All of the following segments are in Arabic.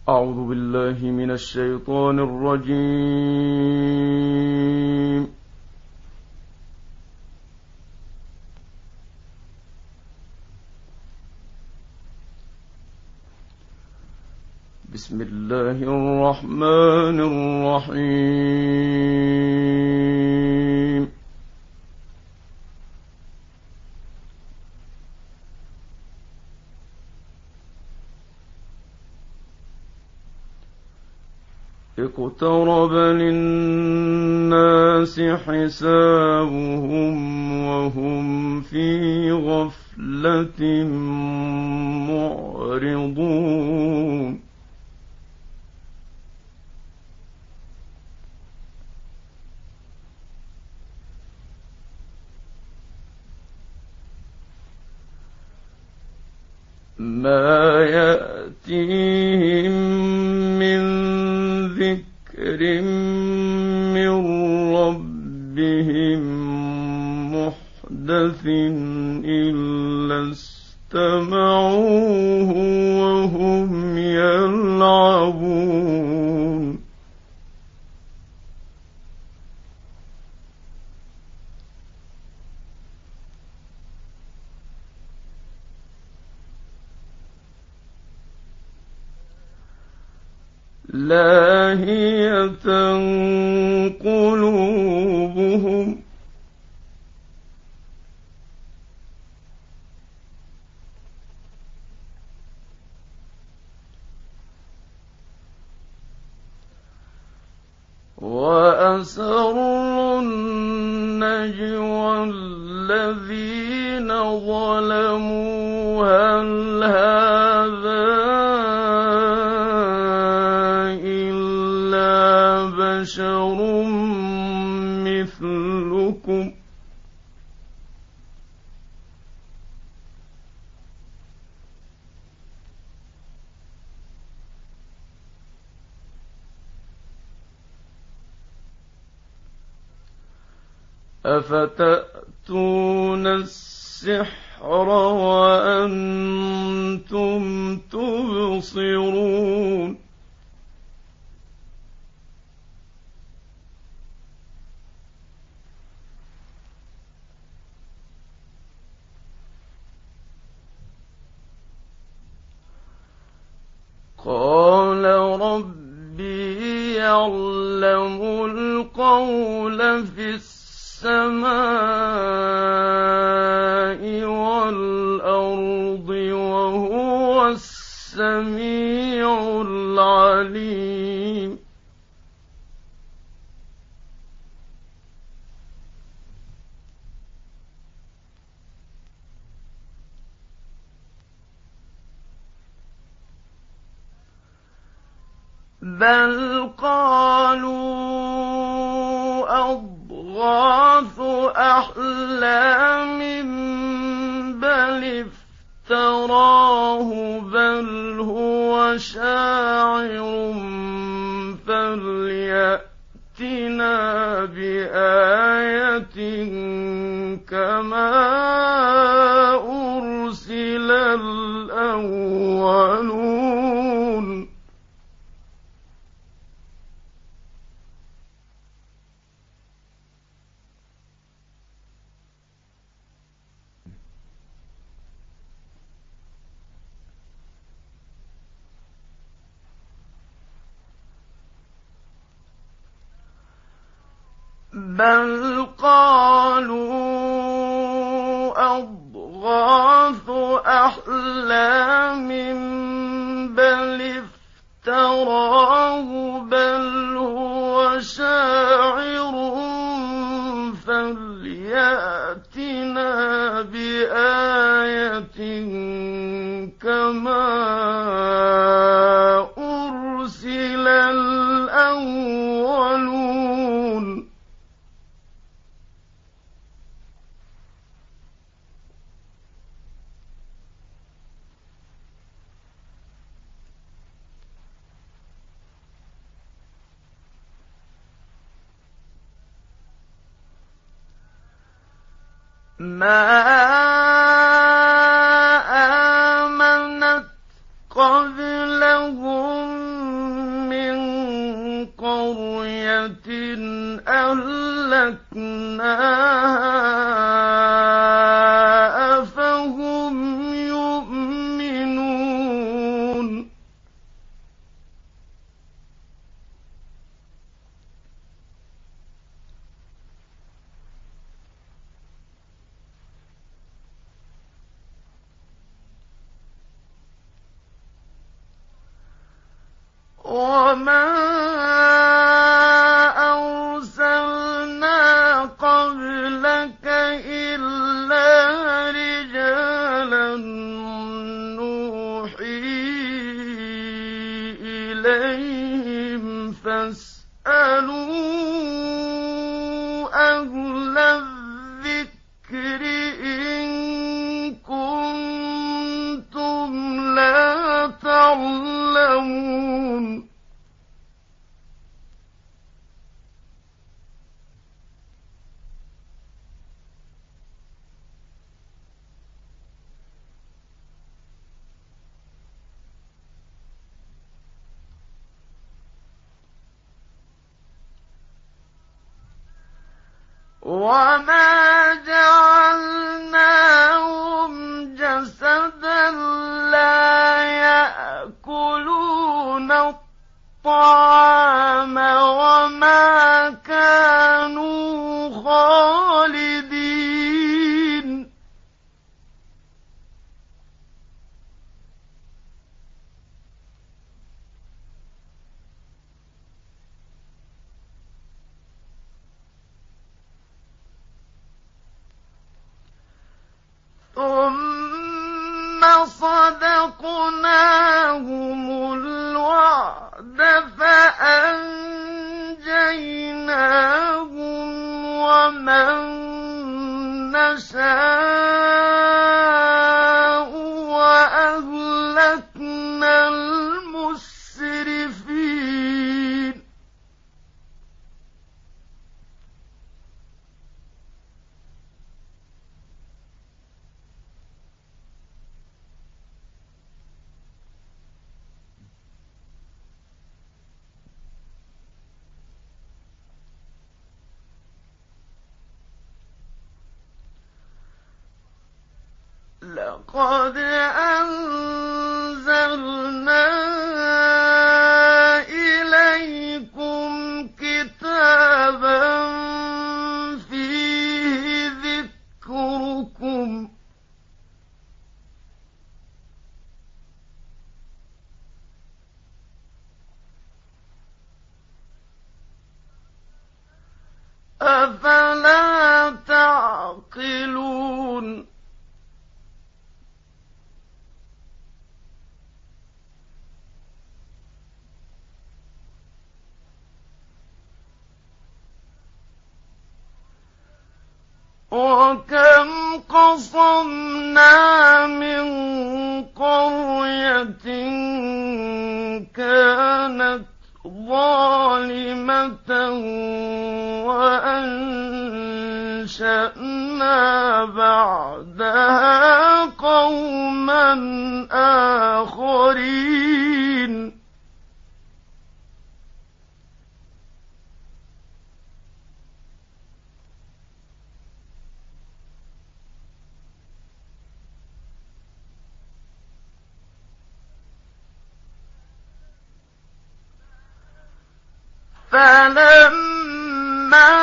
أعوذ بالله من الشيطان الرجيم. بسم الله الرحمن الرحيم. اقترب للناس حسابهم وهم في غفلة معرضون. ما يأتيهم من ذكر من ربهم محدث إلا استمعوه وهم يلعبون. لاهية قلوبهم وأسروا النجوى الذين ظلموا هل هذا بشر مثلكم أفتأتون السحر وأنتم تبصرون. قال ربي يعلم القول في السماء والأرض وهو السميع العليم. بل قالوا أضغاث أحلام بل افتراه بل هو شاعر فليأتنا بآية كما أرسل الأولون. بل قالوا أضغاث أحلام بل افتراه بل هو شاعر فليأتنا بآية كما أرسل الأولون. ما آمنت قبلهم أهلكناها أفهم يؤمنون وما أرسلنا قبلك إلا رجالا نوحي إليهم فاسألوا أهل الذكر إن كنتم لا تعلمون وما جعلناهم جسدا لا يأكلون الطعام وما كانوا خالدين ثم صدقناهم الوعد فأنجيناهم ومن نشاء وأهلكنا المسرفين لقد أنزلنا إليكم كتابا فيه ذكركم أفلا تعقلون وكم قصمنا من قرية كانت ظالمة وأنشأنا بعدها قوما آخرين فلما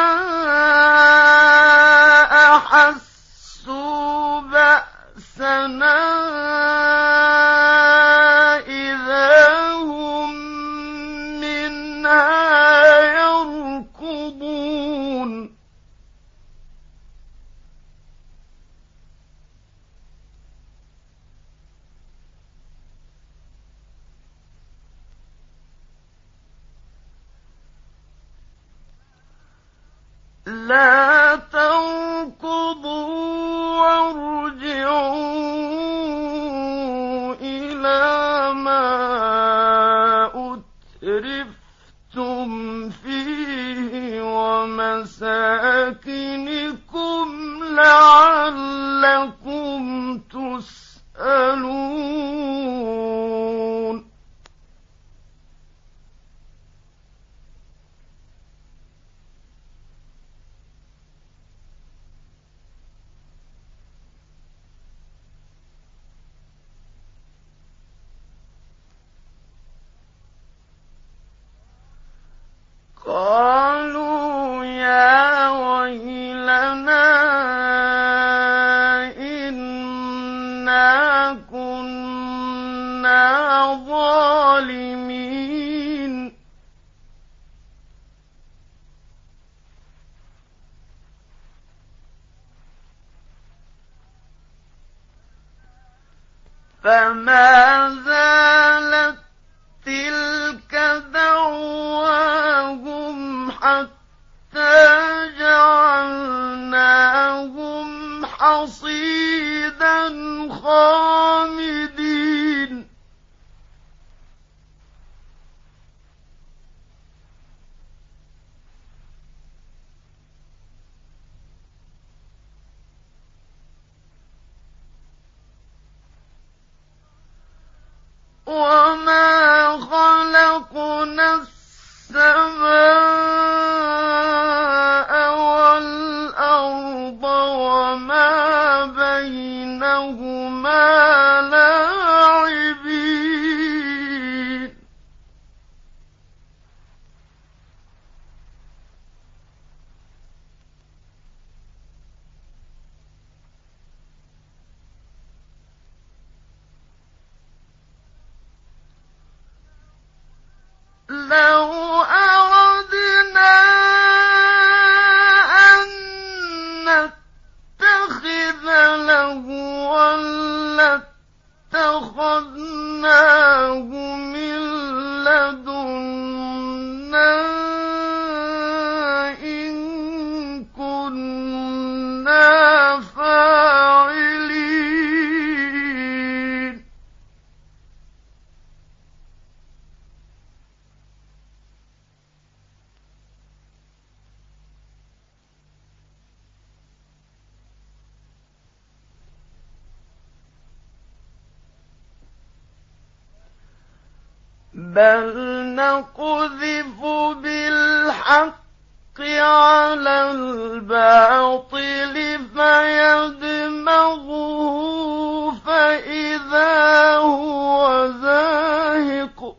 أحسوا بأسنا إذا هم منها يركضون لا تركضوا وارجعوا إلى ما أترفتم فيه ومساكنكم لعلكم تسألون قالوا يا ويلنا إنا كنا ظالمين فما زالت تلك دعواهم حتى جعلناهم حصيدا خامدين وما خلقنا السماء والأرض وما بينهما لاعبين لو أردنا أن نتخذ لهوا لاتخذناه من لدنا إن كنا فاعلين بل نقذف بالحق على الباطل فيدمغه فإذا هو زاهق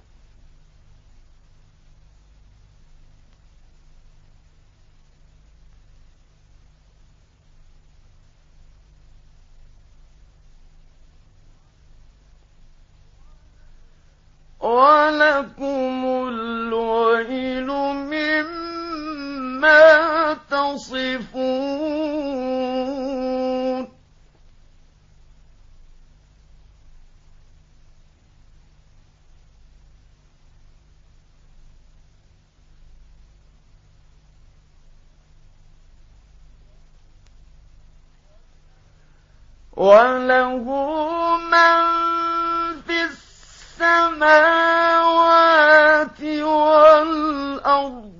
ولكم الويل مما تصفون وله من في السماوات والأرض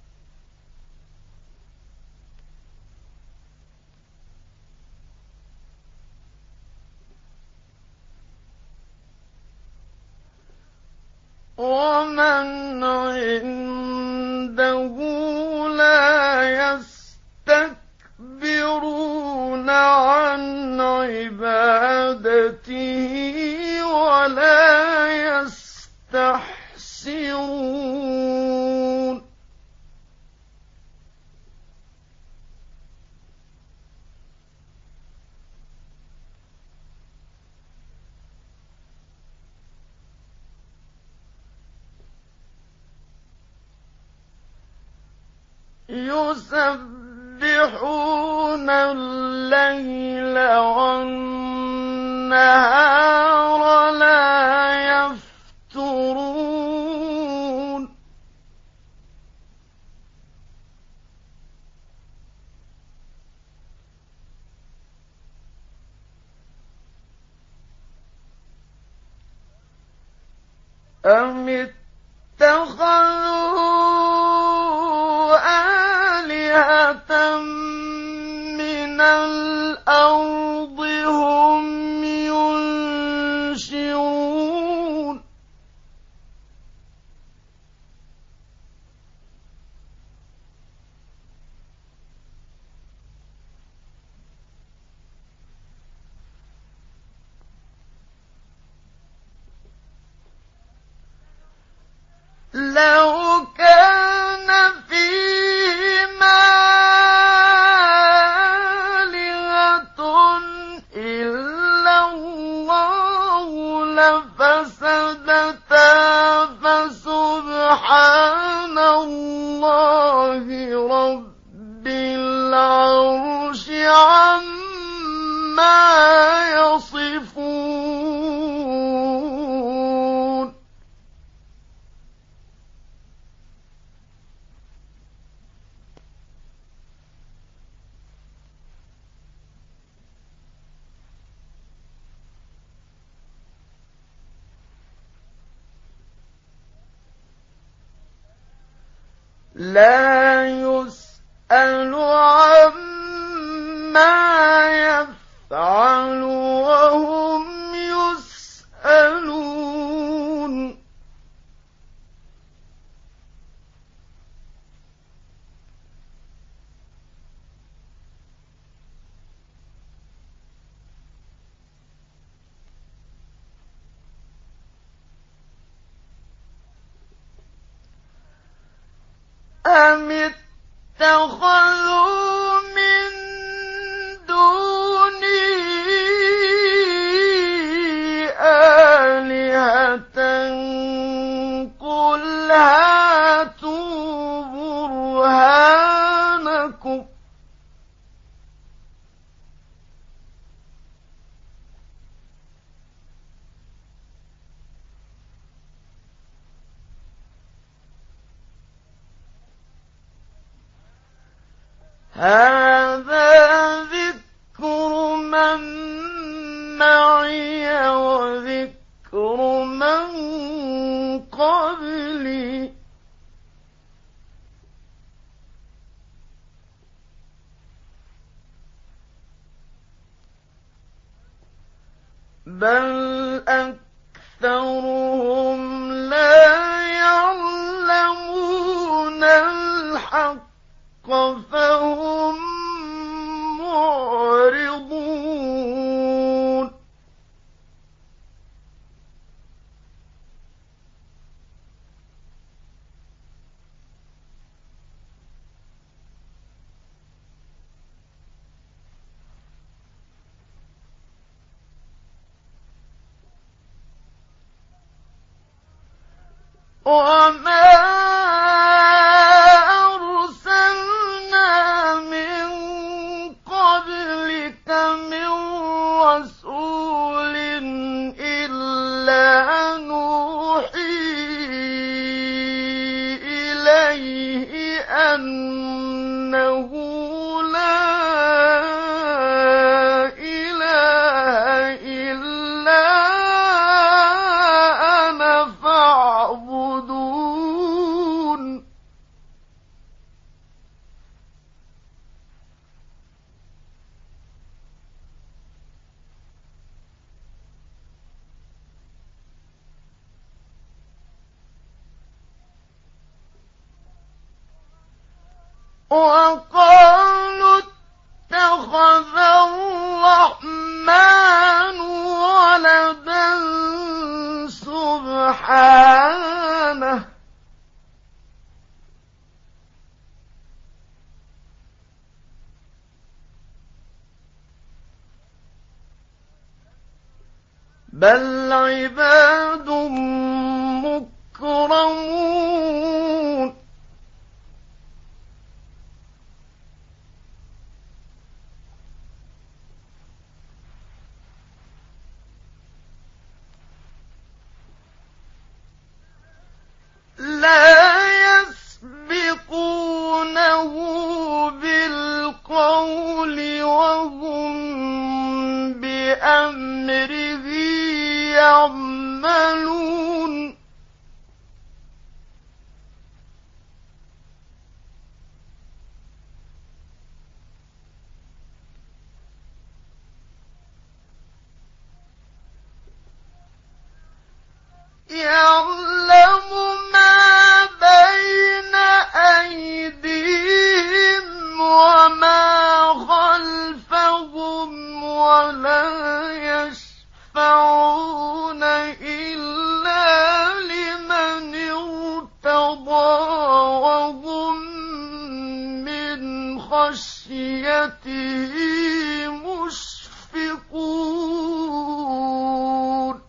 ومن عنده لا يستكبرون عن عبادته ولا يستحسرون يسبحون الليل والنهار لا يفترون أم اتخذوا آلهة من الأرض هم ينشرون لو لا يسأل عما يفعل وهم يسألون أم اتخذوا من دوني آلهة قل هاتوا برهانكم هذا ذكر من معي وذكر من قبلي بل أكثرهم لا يعلمون الحق فهم معرضون وما أرسلنا من قبلك من رسول إلا نوحي إليه أنه لا إله إلا أنا فاعبدون وقالوا اتخذ الرحمن ولدا سبحانه بل عباد مكرمون لا يسبقونه بالقول وهم بأمره يعملون يعلم ما بين أيديهم وما خلفهم ولا يشفعون إلا لمن ارتضى وهم من خشيته مشفقون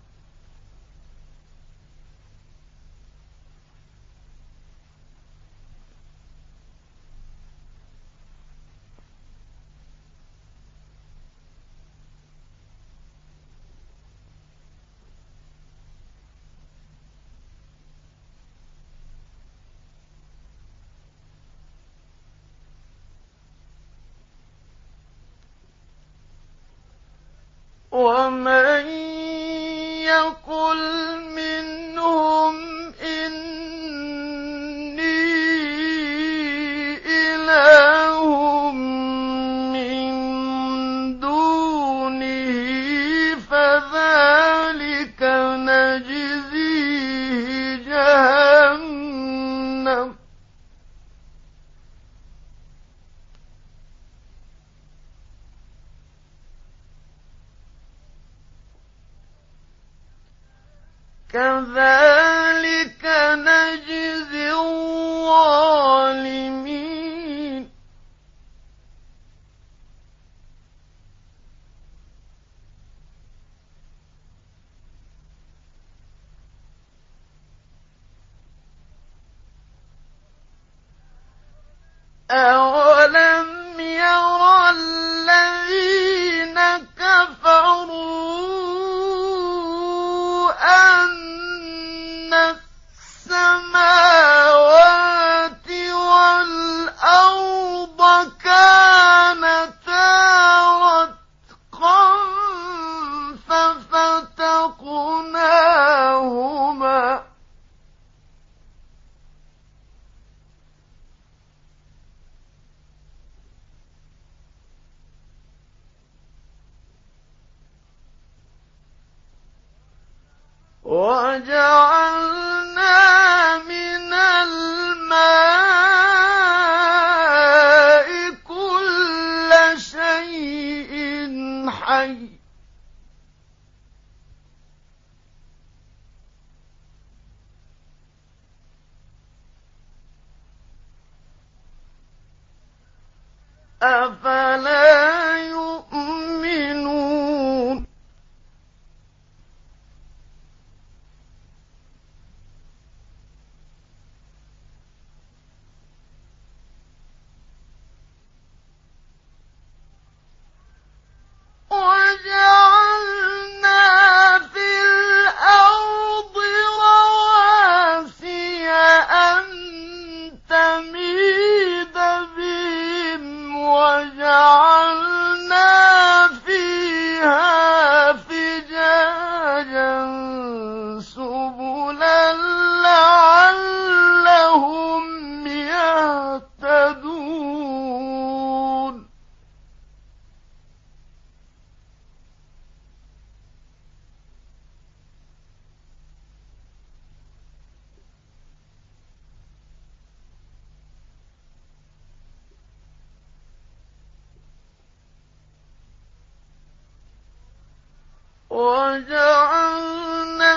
ومن يقل منهم إني كذلك نجزي الظالمين أولم يرى الذين كفروا أن السماوات والأرض كانتا رتقا ففتقناهما وجعلنا من الماء كل شيء حي أفلا يؤمنون وجعلنا في الأرض رواسي أن تميد بهم وجعلنا فيها فجاجا سبلا لعلهم يهتدون وجعلنا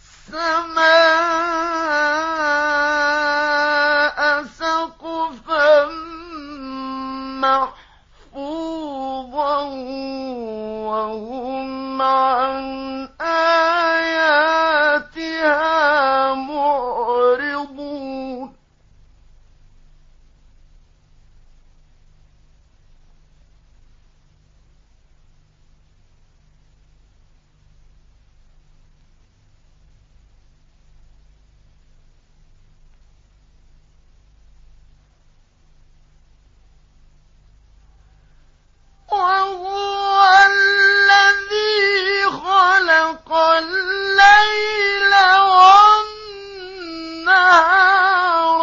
السماء سقفا محفوظا وهم عن آياتها معرضون وهو الذي خلق الليل والنهار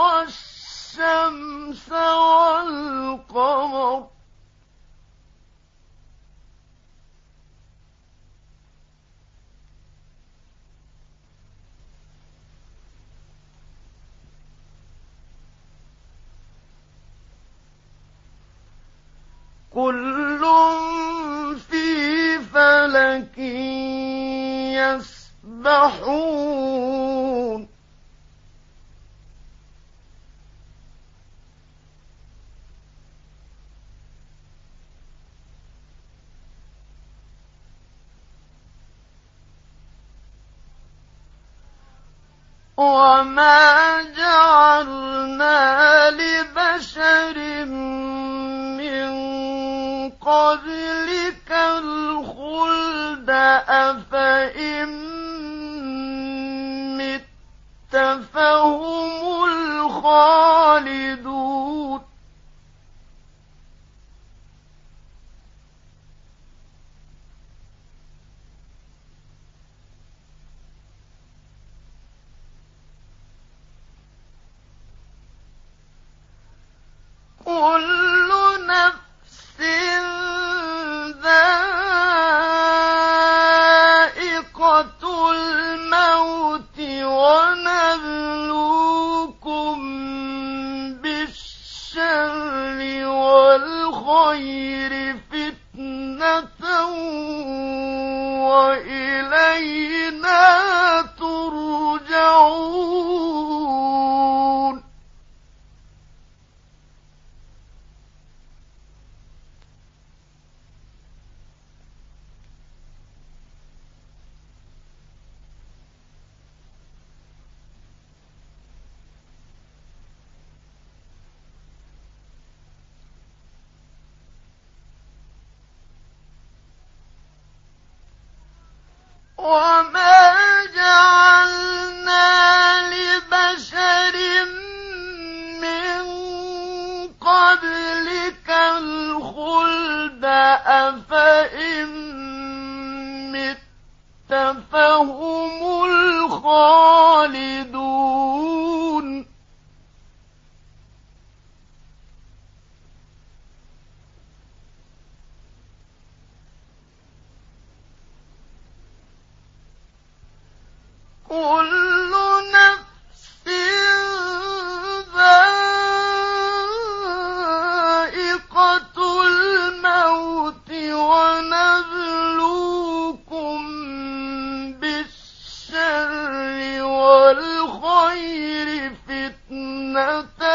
والشمس والقمر كل في فلك يسبحون وما جعلنا لبشر من قبلك الخلد أفإن مت فهم الخالدون كل نفس ذائقة الموت ونبلوكم بالشر والخير فتنة وإلينا وما جعلنا لبشر من قبلك الخلد أفإن مت فهم الخالدون كل نفس ذائقة الموت ونبلوكم بالشر والخير فتنة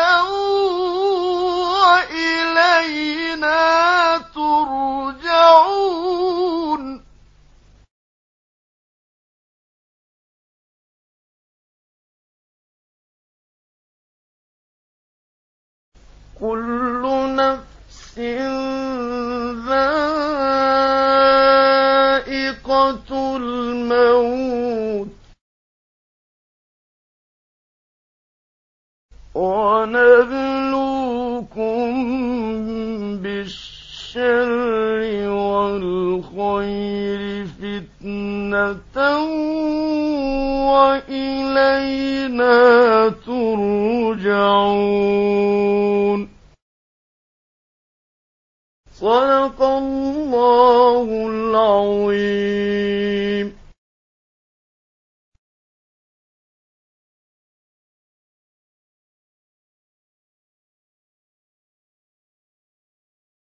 وإلينا ترجعون كل نفس ذائقة الموت ونبلوكم بالشر والخير فتنة وإلينا ترجعون صدق الله